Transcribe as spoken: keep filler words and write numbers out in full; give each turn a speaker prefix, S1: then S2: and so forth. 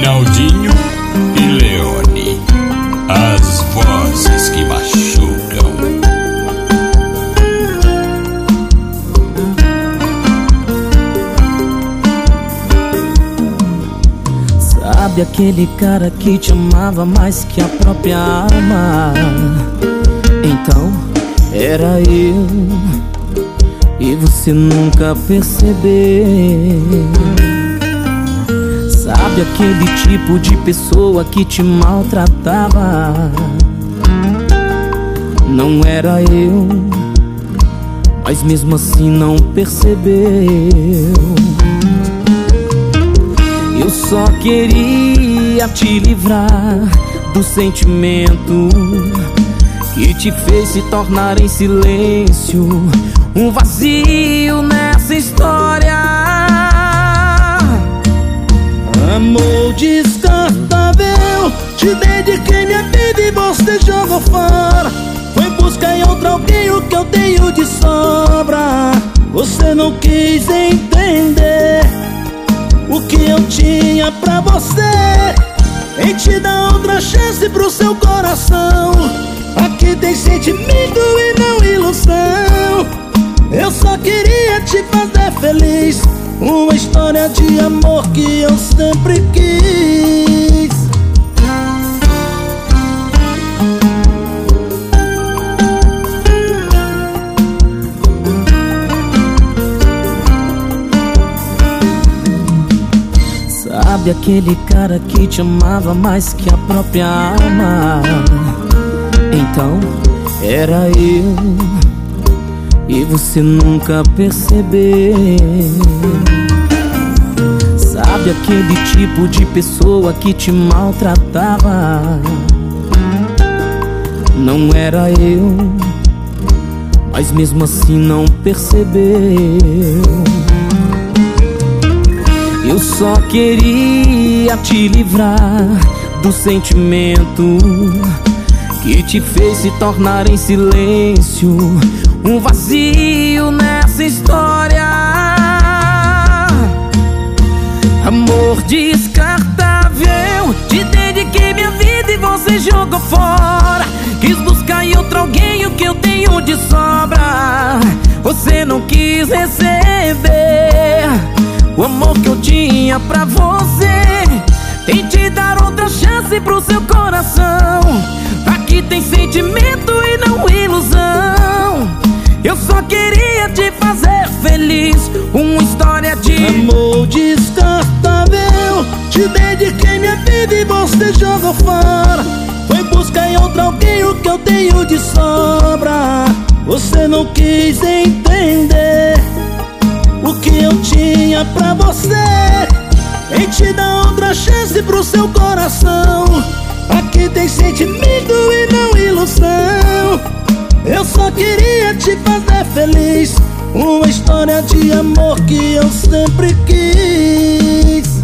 S1: Reinaldinho e Leone, as vozes que machucam.
S2: Sabe aquele cara que te amava mais que a própria alma? Então era eu, e você nunca percebeu. Sabe aquele tipo de pessoa que te maltratava? Não era eu, mas mesmo assim não percebeu. Eu só queria te livrar do sentimento que te fez se tornar em silêncio um vazio nessa história.
S3: Amor descartável, te dediquei minha vida e você jogou fora. Foi buscar em outro alguém o que eu tenho de sobra. Você não quis entender o que eu tinha pra você, em te dar outra chance pro seu coração. Aqui tem sentimento e não ilusão. Eu só queria te fazer feliz, uma história de amor que eu sempre quis.
S2: Sabe aquele cara que te amava mais que a própria alma? Então era eu, e você nunca percebeu. Sabe aquele tipo de pessoa que te maltratava? Não era eu, mas mesmo assim não percebeu. Eu só queria te livrar do sentimento que te fez se tornar em silêncio um vazio nessa história. Amor descartável, te dediquei minha vida e você jogou fora. Quis buscar em outro alguém o que eu tenho de sobra. Você não quis receber o amor que eu tinha pra você. Tente dar outra chance pro seu coração. Aqui tem sentimento e não ilusão. Eu só queria te fazer feliz, uma história de
S3: amor descartável, te dediquei minha vida e você jogou fora. Foi buscar em outro alguém o que eu tenho de sobra. Você não quis entender o que eu tinha pra você, em te dar outra chance pro seu coração. Aqui tem sentimento e não ilusão. Eu só queria te fazer feliz, uma história de amor que eu sempre quis.